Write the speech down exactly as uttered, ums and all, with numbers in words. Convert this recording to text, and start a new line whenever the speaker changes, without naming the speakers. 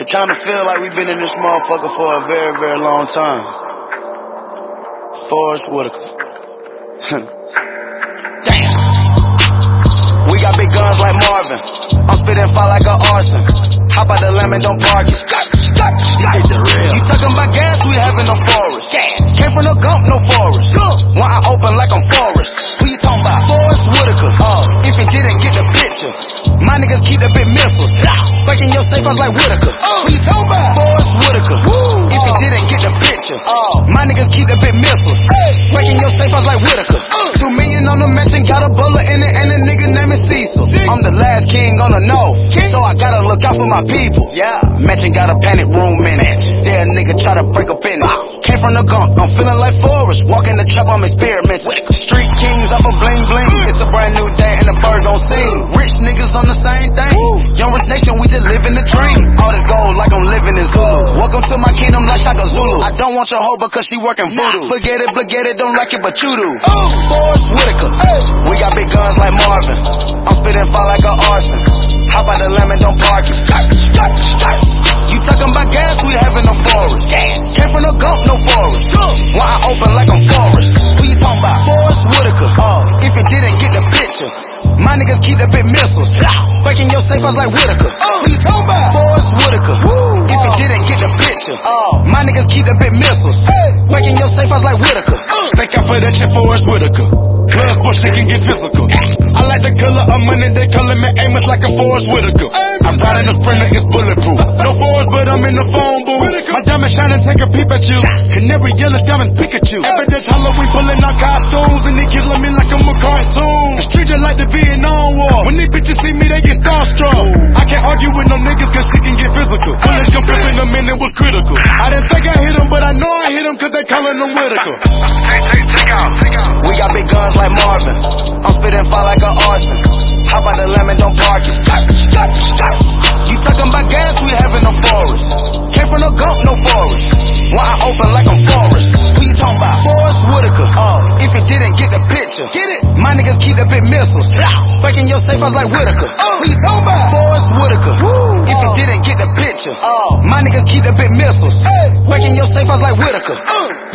kinda feel like we've been in this motherfucker for a very, very long time. Forrest Whitaker. Damn. We got big guns like Marvin. I'm spitting fire like an arson. Hop out the lamb and don't park it. You talking about gas, we having no forest. Came from no gump, no forest. When I open like I'm Forrest. Who you talking about? Forrest Whitaker. Uh, if you didn't get the picture, my niggas keep the big missiles. Breaking your safe house like Whitaker. Who you talking about? Forrest Whitaker. If you didn't get the picture, my niggas keep the big missiles. Breaking your safe house like Whitaker. Two million on the mansion, got a bullet in it, and a nigga named Cecil. I'm the last king on the know, so I gotta look out for my people. Yeah, mansion got a panic room in it. There a nigga try to break up in it. Came from the gump, I'm feeling like Forrest. Walk in the trap, I'm experimenting. Street kings off of bling bling. It's a brand new day and the bird gon' sing. Rich niggas on the same thing. Young rich nation, we just living the dream. All this gold like I'm living in Zulu. Welcome to my kingdom like Shaka Zulu. I don't want your hoe because she working voodoo. Forget it, forget it, don't like it, but you do. Forrest Whitaker. We got big guns like Marvin. I'm spitting fire like an arson. Hop out the lamb and don't park it. You talking about gas, we having no forest. Came from no gump, no forest. When I open like I'm Forrest. Who you talking about? Forrest Whitaker. Uh, if you didn't get the picture, my niggas keep the big missiles. Breaking your safe house like Whitaker. Who you talking about? Forrest Whitaker. If you didn't get the picture, my niggas keep the big missiles. Breaking your safe house like Whitaker.
Stick out for that shit, Forrest Whitaker. Blood sport shit can get physical. I like the color of money, they calling me Amos like a Forrest Whitaker. I'm riding a Sprinter, it's bulletproof. No Forrest, but I'm in the phone booth. My diamond shining, take a peep at you. Canary yellow diamonds, Pikachu. Every day's Halloween, pulling out costumes, and they killing me like I'm a cartoon. The street just like the Vietnam War. When these bitches see me, they get starstruck. I can't argue with no niggas, cause shit can get physical. Bullets come flipping them in, it was critical. I didn't think I hit them, but I know I hit them, cause they calling them Whitaker.
Take, take, take out, take out. We got big guns like Marvin. I'm spitting fire like an arson. Hop out the lamb and don't park it. You talking about gas, we having no forest. Came from no gump, no forest. When I open like I'm Forrest. Who you talking about? Forrest Whitaker. Uh, if you didn't get the picture, get it? My niggas keep the big missiles. Breaking your safe house like Whitaker. Who you talking about? Forrest Whitaker. If you didn't get the picture, my niggas keep the big missiles. Breaking your safe house like Whitaker.